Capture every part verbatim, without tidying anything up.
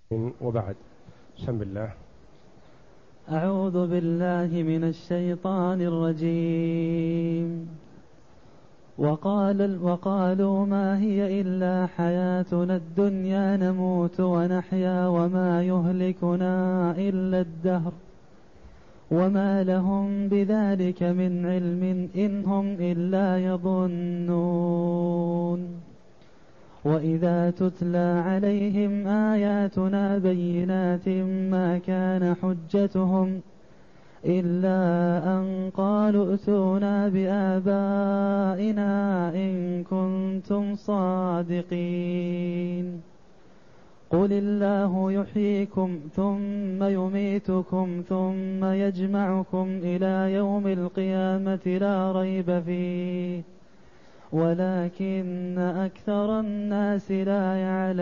وبعد. بسم الله. أعوذ بالله من الشيطان الرجيم. وقال وقالوا ما هي إلا حياتنا الدنيا نموت ونحيا وما يهلكنا إلا الدهر وما لهم بذلك من علم إن هم إلا يظنون. وإذا تتلى عليهم آياتنا بينات ما كان حجتهم إلا أن قالوا ائتونا بآبائنا إن كنتم صادقين. قل الله يحييكم ثم يميتكم ثم يجمعكم إلى يوم القيامة لا ريب فيه ولكن أكثر الناس لا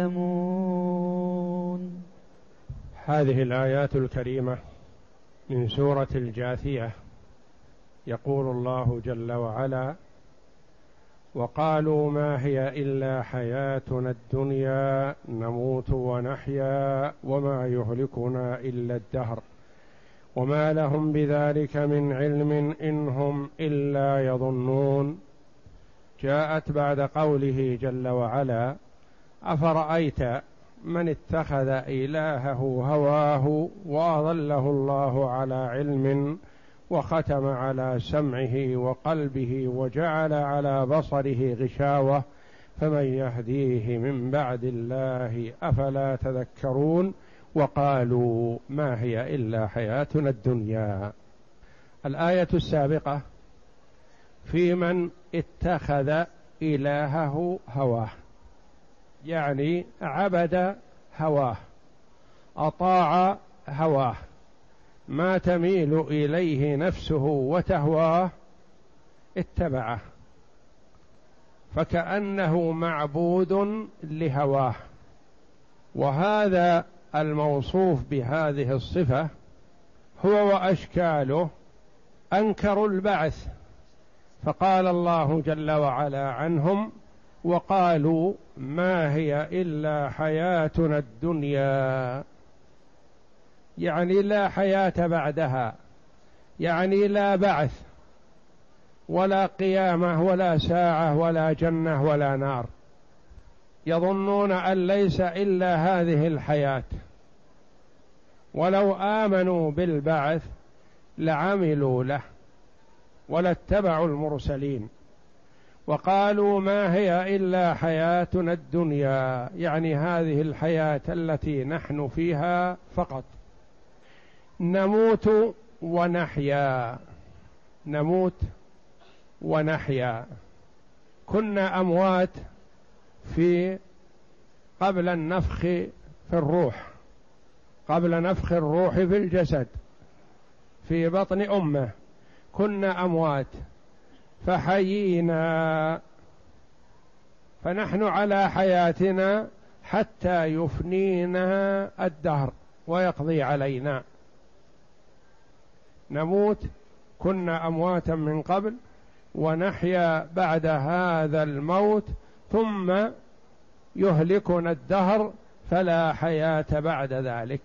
يعلمون. هذه الآيات الكريمة من سورة الجاثية. يقول الله جل وعلا: وقالوا ما هي إلا حياتنا الدنيا نموت ونحيا وما يهلكنا إلا الدهر وما لهم بذلك من علم إن هم إلا يظنون. جاءت بعد قوله جل وعلا: أفرأيت من اتخذ إلهه هواه وأضله الله على علم وختم على سمعه وقلبه وجعل على بصره غشاوة فمن يهديه من بعد الله أفلا تذكرون. وقالوا ما هي إلا حياتنا الدنيا. الآية السابقة في من اتخذ إلهه هواه، يعني عبد هواه، أطاع هواه، ما تميل إليه نفسه وتهواه اتبعه، فكأنه معبود لهواه. وهذا الموصوف بهذه الصفة هو وأشكاله أنكروا البعث، فقال الله جل وعلا عنهم: وقالوا ما هي إلا حياتنا الدنيا، يعني لا حياة بعدها، يعني لا بعث ولا قيامة ولا ساعة ولا جنة ولا نار. يظنون أن ليس إلا هذه الحياة، ولو آمنوا بالبعث لعملوا له ولاتبعوا المرسلين. وقالوا ما هي إلا حياتنا الدنيا، يعني هذه الحياة التي نحن فيها فقط. نموت ونحيا، نموت ونحيا. كنا أموات في قبل النفخ في الروح، قبل نفخ الروح في الجسد في بطن أمه كنا أموات، فحيينا، فنحن على حياتنا حتى يفنينا الدهر ويقضي علينا. نموت، كنا أمواتا من قبل، ونحيا بعد هذا الموت، ثم يهلكنا الدهر فلا حياة بعد ذلك.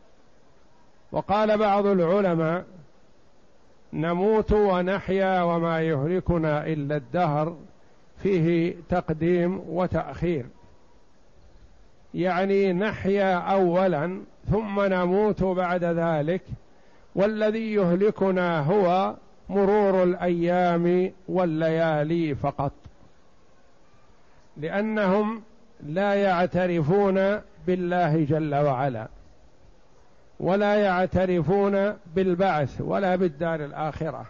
وقال بعض العلماء: نموت ونحيا وما يهلكنا إلا الدهر، فيه تقديم وتأخير، يعني نحيا أولا ثم نموت بعد ذلك، والذي يهلكنا هو مرور الأيام والليالي فقط، لأنهم لا يعترفون بالله جل وعلا ولا يعترفون بالبعث ولا بالدار الآخرة.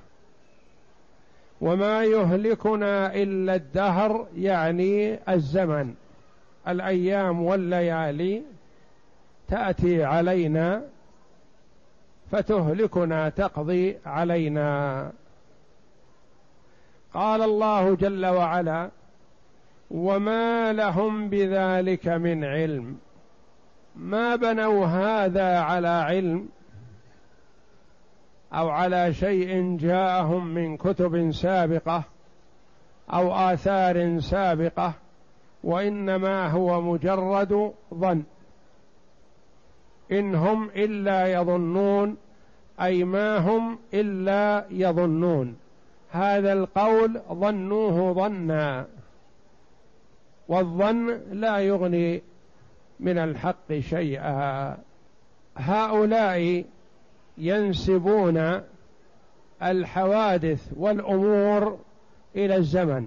وما يهلكنا إلا الدهر، يعني الزمن، الأيام والليالي تأتي علينا فتهلكنا، تقضي علينا. قال الله جل وعلا: وما لهم بذلك من علم. ما بنوا هذا على علم أو على شيء جاءهم من كتب سابقة أو آثار سابقة، وإنما هو مجرد ظن. إن هم إلا يظنون، أي ما هم إلا يظنون. هذا القول ظنوه ظنا، والظن لا يغني من الحق شيئا. هؤلاء ينسبون الحوادث والأمور إلى الزمن،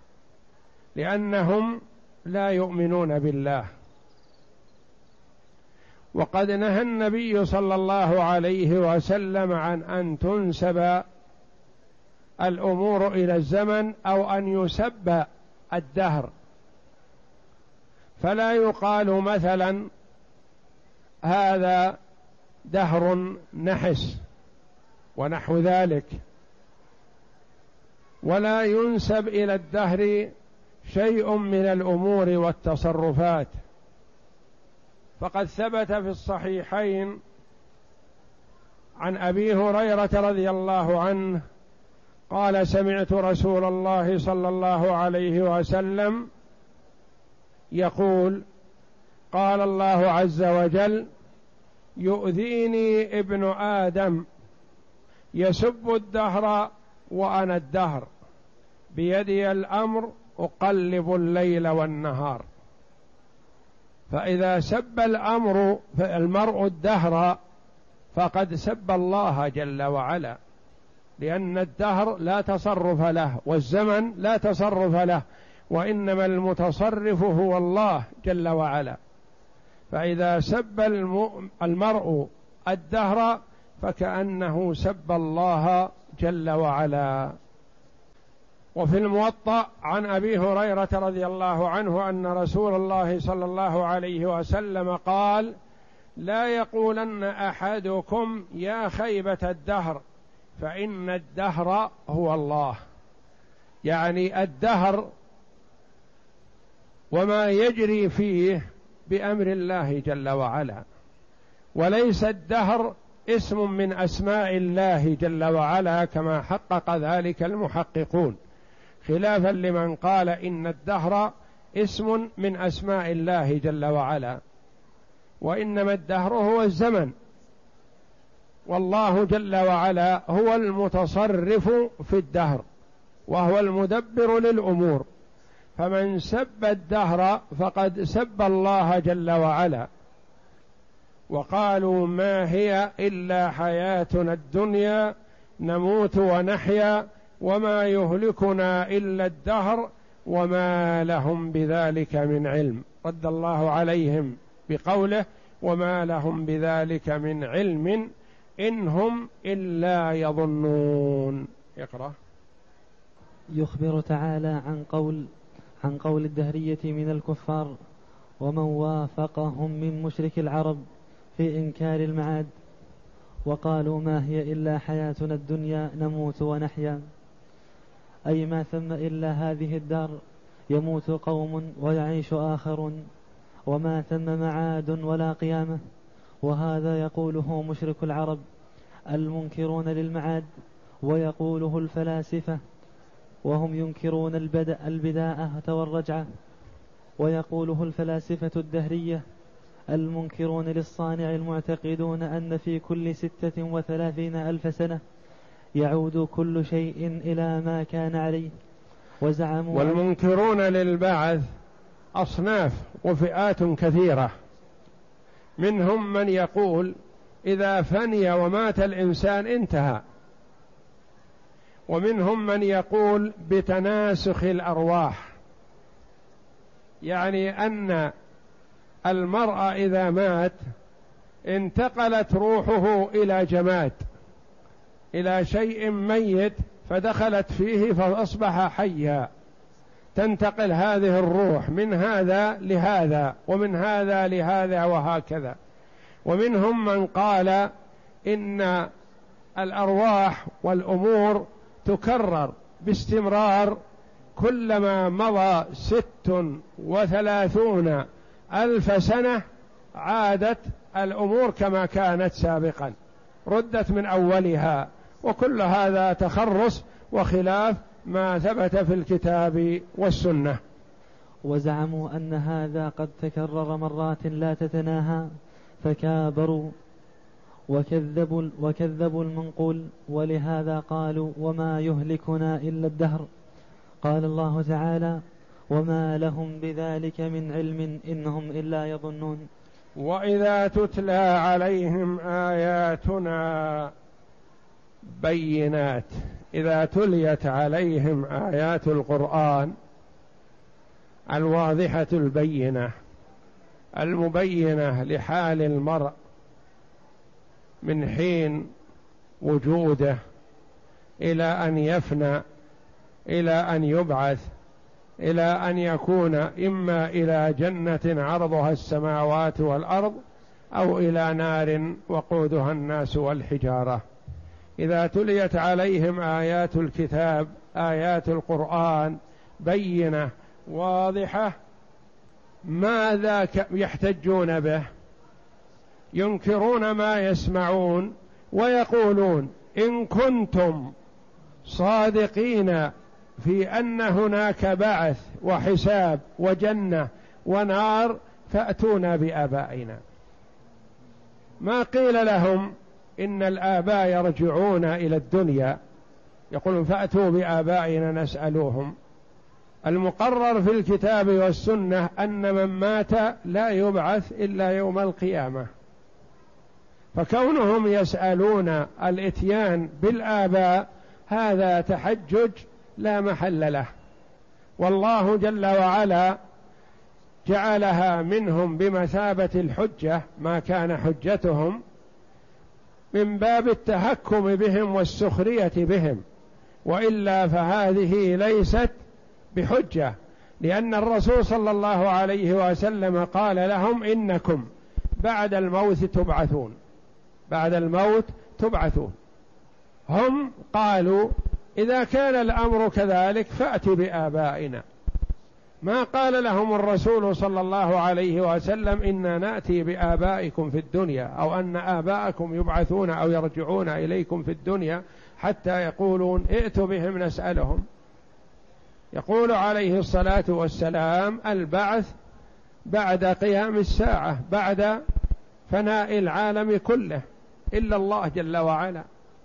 لأنهم لا يؤمنون بالله. وقد نهى النبي صلى الله عليه وسلم عن أن تنسب الأمور إلى الزمن أو أن يسب الدهر، فلا يقال مثلا هذا دهر نحس ونحو ذلك، ولا ينسب إلى الدهر شيء من الأمور والتصرفات. فقد ثبت في الصحيحين عن أبي هريرة رضي الله عنه قال: سمعت رسول الله صلى الله عليه وسلم يقول: قال الله عز وجل: يؤذيني ابن آدم يسب الدهر وأنا الدهر، بيدي الأمر أقلب الليل والنهار. فإذا سب الأمر المرء الدهر فقد سب الله جل وعلا، لأن الدهر لا تصرف له والزمن لا تصرف له، وإنما المتصرف هو الله جل وعلا. فإذا سب المرء الدهر فكأنه سب الله جل وعلا. وفي الموطأ عن أبي هريرة رضي الله عنه أن رسول الله صلى الله عليه وسلم قال: لا يقولن أحدكم يا خيبة الدهر، فإن الدهر هو الله. يعني الدهر وما يجري فيه بأمر الله جل وعلا، وليس الدهر اسم من أسماء الله جل وعلا كما حقق ذلك المحققون، خلافا لمن قال إن الدهر اسم من أسماء الله جل وعلا، وإنما الدهر هو الزمن، والله جل وعلا هو المتصرف في الدهر وهو المدبر للأمور. فمن سب الدهر فقد سب الله جل وعلا. وقالوا: ما هي إلا حياتنا الدنيا نموت ونحيا وما يهلكنا إلا الدهر وما لهم بذلك من علم. رد الله عليهم بقوله: وما لهم بذلك من علم إن هم إلا يظنون. اقرأ. يخبر تعالى عن قول عن قول الدهرية من الكفار ومن وافقهم من مشرك العرب في إنكار المعاد، وقالوا: ما هي إلا حياتنا الدنيا نموت ونحيا، أي ما ثم إلا هذه الدار، يموت قوم ويعيش آخرون، وما ثم معاد ولا قيامة. وهذا يقوله مشرك العرب المنكرون للمعاد، ويقوله الفلاسفة وهم ينكرون البداءة والرجعة، ويقوله الفلاسفة الدهرية المنكرون للصانع المعتقدون أن في كل ستة وثلاثين ألف سنة يعود كل شيء إلى ما كان عليه. وزعموا والمنكرون للبعث أصناف وفئات كثيرة، منهم من يقول إذا فني ومات الإنسان انتهى، ومنهم من يقول بتناسخ الأرواح، يعني أن المرء إذا مات انتقلت روحه إلى جماد، إلى شيء ميت، فدخلت فيه فأصبح حيا، تنتقل هذه الروح من هذا لهذا ومن هذا لهذا وهكذا. ومنهم من قال إن الأرواح والأمور تكرر باستمرار، كلما مضى ست وثلاثون ألف سنة عادت الأمور كما كانت سابقا، ردت من أولها. وكل هذا تخرص وخلاف ما ثبت في الكتاب والسنة. وزعموا أن هذا قد تكرر مرات لا تتناهى فكابروا وكذبوا, وكذبوا المنقول، ولهذا قالوا وما يهلكنا إلا الدهر. قال الله تعالى وما لهم بذلك من علم إنهم إلا يظنون. وإذا تتلى عليهم آياتنا بينات، إذا تليت عليهم آيات القرآن الواضحة البينة المبينة لحال المرء من حين وجوده إلى أن يفنى، إلى أن يبعث، إلى أن يكون إما إلى جنة عرضها السماوات والأرض أو إلى نار وقودها الناس والحجارة. إذا تليت عليهم آيات الكتاب آيات القرآن بينة واضحة ماذا يحتجون به؟ ينكرون ما يسمعون ويقولون إن كنتم صادقين في أن هناك بعث وحساب وجنة ونار فأتونا بآبائنا. ما قيل لهم إن الآباء يرجعون إلى الدنيا، يقولون فأتوا بآبائنا نسألوهم. المقرر في الكتاب والسنة أن من مات لا يبعث إلا يوم القيامة، فكونهم يسألون الإتيان بالآباء هذا تحجج لا محل له، والله جل وعلا جعلها منهم بمثابة الحجة ما كان حجتهم من باب التهكم بهم والسخرية بهم، وإلا فهذه ليست بحجة، لأن الرسول صلى الله عليه وسلم قال لهم إنكم بعد الموت تبعثون، بعد الموت تبعثون. هم قالوا إذا كان الأمر كذلك فأت بآبائنا. ما قال لهم الرسول صلى الله عليه وسلم إنا نأتي بآبائكم في الدنيا أو أن آباءكم يبعثون أو يرجعون إليكم في الدنيا حتى يقولون ائتوا بهم نسألهم. يقول عليه الصلاة والسلام البعث بعد قيام الساعة، بعد فناء العالم كله إلا الله جل وعلا،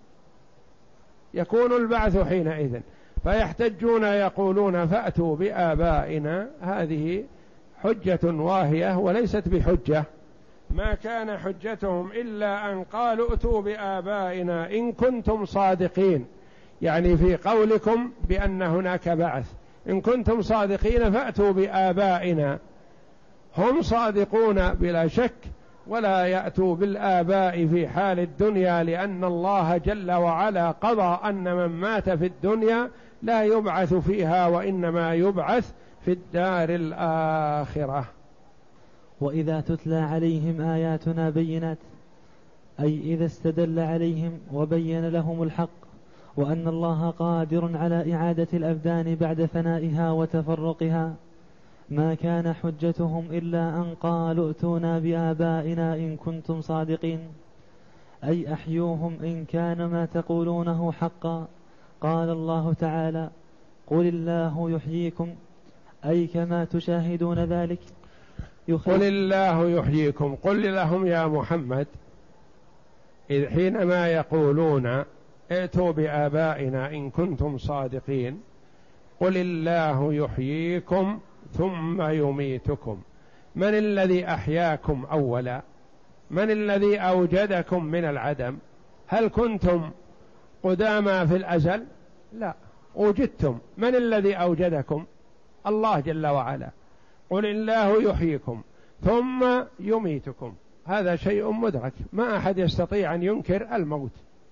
يكون البعث حينئذ. فيحتجون يقولون فأتوا بآبائنا، هذه حجة واهية وليست بحجة. ما كان حجتهم إلا أن قالوا ائتوا بآبائنا إن كنتم صادقين، يعني في قولكم بأن هناك بعث، إن كنتم صادقين فأتوا بآبائنا. هم صادقون بلا شك، ولا يأتوا بالآباء في حال الدنيا، لأن الله جل وعلا قضى أن من مات في الدنيا لا يبعث فيها وإنما يبعث في الدار الآخرة. وإذا تتلى عليهم آياتنا بينات، أي إذا استدل عليهم وبين لهم الحق وأن الله قادر على إعادة الأبدان بعد فنائها وتفرقها، ما كان حجتهم إلا أن قالوا ائتونا بآبائنا إن كنتم صادقين، أي أحيوهم إن كان ما تقولونه حقا. قال الله تعالى قل الله يحييكم، أي كما تشاهدون ذلك. قل الله يحييكم، قل لهم يا محمد إذ حينما يقولون ائتوا بآبائنا إن كنتم صادقين، قل الله يحييكم ثم يميتكم. من الذي أحياكم أولا؟ من الذي أوجدكم من العدم؟ هل كنتم قدامى في الأزل؟ لا، وجدتم. من الذي أوجدكم؟ الله جل وعلا. قل الله يحييكم ثم يميتكم، هذا شيء مدرك، ما أحد يستطيع أن ينكر الموت.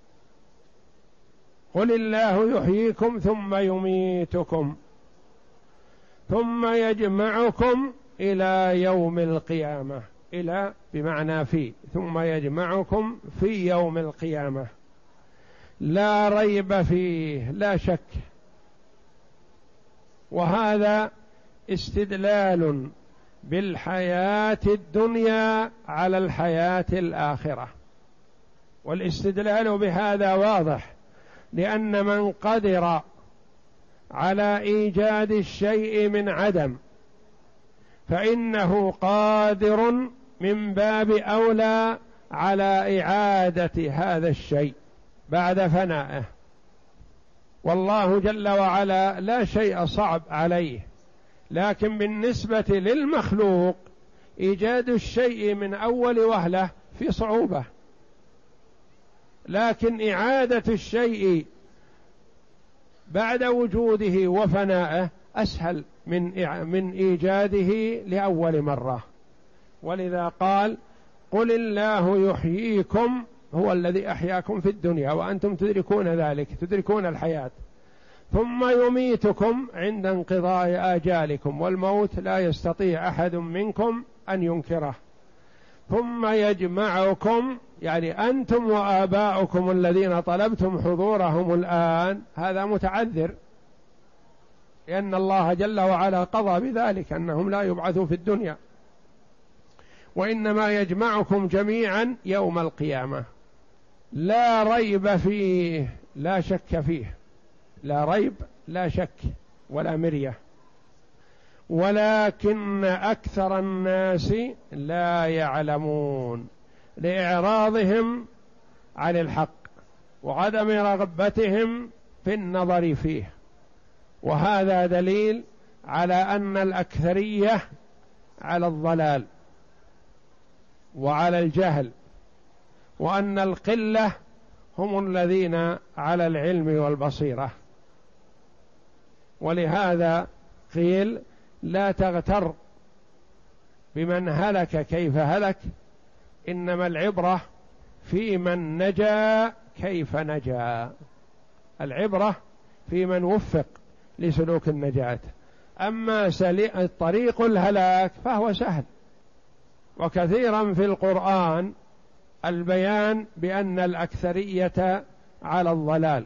قل الله يحييكم ثم يميتكم ثم يجمعكم إلى يوم القيامة. إلى بمعنى في، ثم يجمعكم في يوم القيامة لا ريب فيه، لا شك. وهذا استدلال بالحياة الدنيا على الحياة الآخرة، والاستدلال بهذا واضح، لأن من قدر على إيجاد الشيء من عدم فإنه قادر من باب أولى على إعادة هذا الشيء بعد فنائه، والله جل وعلا لا شيء صعب عليه، لكن بالنسبة للمخلوق إيجاد الشيء من أول وهلة في صعوبة، لكن إعادة الشيء بعد وجوده وفنائه أسهل من من إيجاده لأول مرة. ولذا قال: قل الله يحييكم، هو الذي أحياكم في الدنيا وأنتم تدركون ذلك، تدركون الحياة، ثم يميتكم عند انقضاء آجالكم، والموت لا يستطيع أحد منكم أن ينكره، ثم يجمعكم، يعني أنتم وآباؤكم الذين طلبتم حضورهم الآن، هذا متعذر لأن الله جل وعلا قضى بذلك أنهم لا يبعثوا في الدنيا، وإنما يجمعكم جميعا يوم القيامة، لا ريب فيه، لا شك فيه، لا ريب لا شك ولا مرية، ولكن أكثر الناس لا يعلمون، لإعراضهم عن الحق وعدم رغبتهم في النظر فيه. وهذا دليل على أن الأكثرية على الضلال وعلى الجهل، وأن القلة هم الذين على العلم والبصيرة. ولهذا قيل: لا تغتر بمن هلك كيف هلك، إنما العبرة في من نجا كيف نجا، العبرة في من وفق لسلوك النجاة، أما طريق الهلاك فهو سهل. وكثيرا في القرآن البيان بأن الأكثرية على الضلال،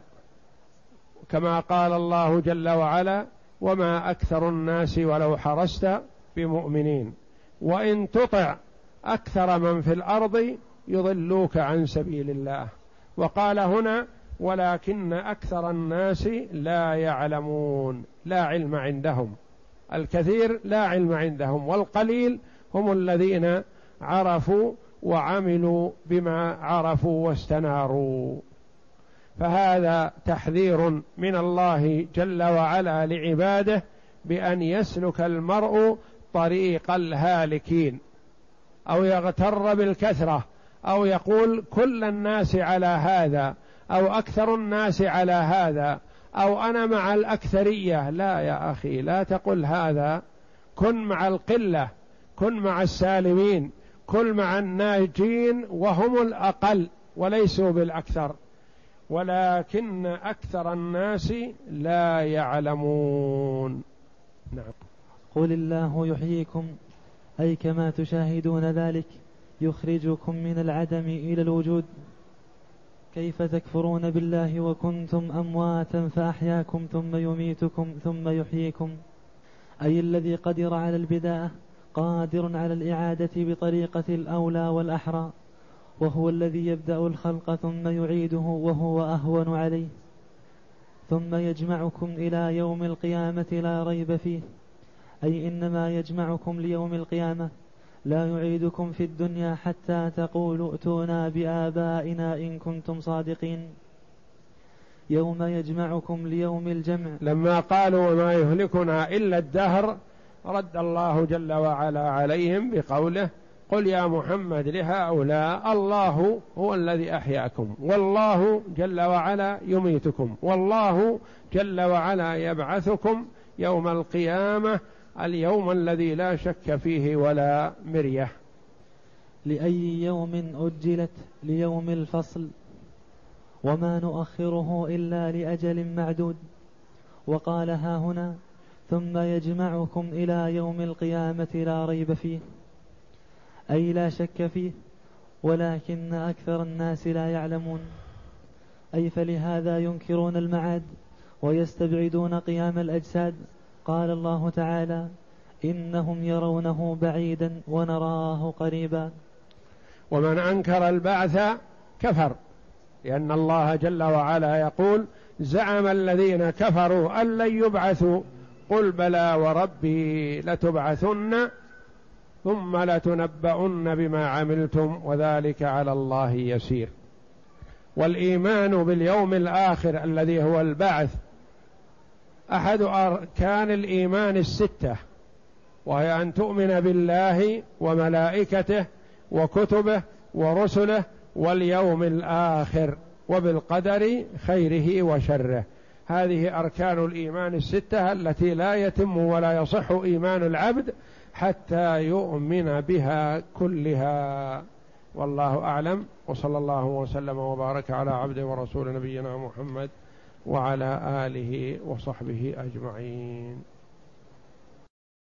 كما قال الله جل وعلا: وما أكثر الناس ولو حرصت بمؤمنين وإن تطع أكثر من في الأرض يضلوك عن سبيل الله. وقال هنا: ولكن أكثر الناس لا يعلمون، لا علم عندهم، الكثير لا علم عندهم، والقليل هم الذين عرفوا وعملوا بما عرفوا واستناروا. فهذا تحذير من الله جل وعلا لعباده بأن يسلك المرء طريق الهالكين، أو يغتر بالكثرة، أو يقول كل الناس على هذا، أو أكثر الناس على هذا، أو أنا مع الأكثرية. لا يا أخي، لا تقل هذا، كن مع القلة، كن مع السالمين، كن مع الناجين وهم الأقل وليسوا بالأكثر، ولكن أكثر الناس لا يعلمون. نعم. قل الله يحييكم، أي كما تشاهدون ذلك يخرجكم من العدم إلى الوجود. كيف تكفرون بالله وكنتم أمواتا فأحياكم ثم يميتكم ثم يحييكم، أي الذي قدر على البداءة قادر على الإعادة بطريقة الأولى والأحرى، وهو الذي يبدأ الخلق ثم يعيده وهو أهون عليه، ثم يجمعكم إلى يوم القيامة لا ريب فيه، أي إنما يجمعكم ليوم القيامة، لا يعيدكم في الدنيا حتى تقولوا ائتونا بآبائنا إن كنتم صادقين. يوم يجمعكم ليوم الجمع. لما قالوا وما يهلكنا إلا الدهر، رد الله جل وعلا عليهم بقوله: قل يا محمد لهؤلاء الله هو الذي أحياكم، والله جل وعلا يميتكم، والله جل وعلا يبعثكم يوم القيامة، اليوم الذي لا شك فيه ولا مرية. لأي يوم أجلت؟ ليوم الفصل، وما نؤخره إلا لأجل معدود. وقال ها هنا: ثم يجمعكم إلى يوم القيامة لا ريب فيه، أي لا شك فيه، ولكن أكثر الناس لا يعلمون، أي فلهذا ينكرون المعاد ويستبعدون قيام الأجساد. قال الله تعالى: إنهم يرونه بعيدا ونراه قريبا. ومن أنكر البعث كفر، لأن الله جل وعلا يقول: زعم الذين كفروا أن لن يبعثوا، قل بلى وربي لتبعثن ثم لتنبؤن بما عملتم وذلك على الله يسير. والإيمان باليوم الآخر الذي هو البعث أحد أركان الإيمان الستة، وهي أن تؤمن بالله وملائكته وكتبه ورسله واليوم الآخر وبالقدر خيره وشره. هذه أركان الإيمان الستة التي لا يتم ولا يصح إيمان العبد حتى يؤمن بها كلها. والله أعلم، وصلى الله وسلم وبارك على عبده ورسول نبينا محمد وعلى آله وصحبه أجمعين.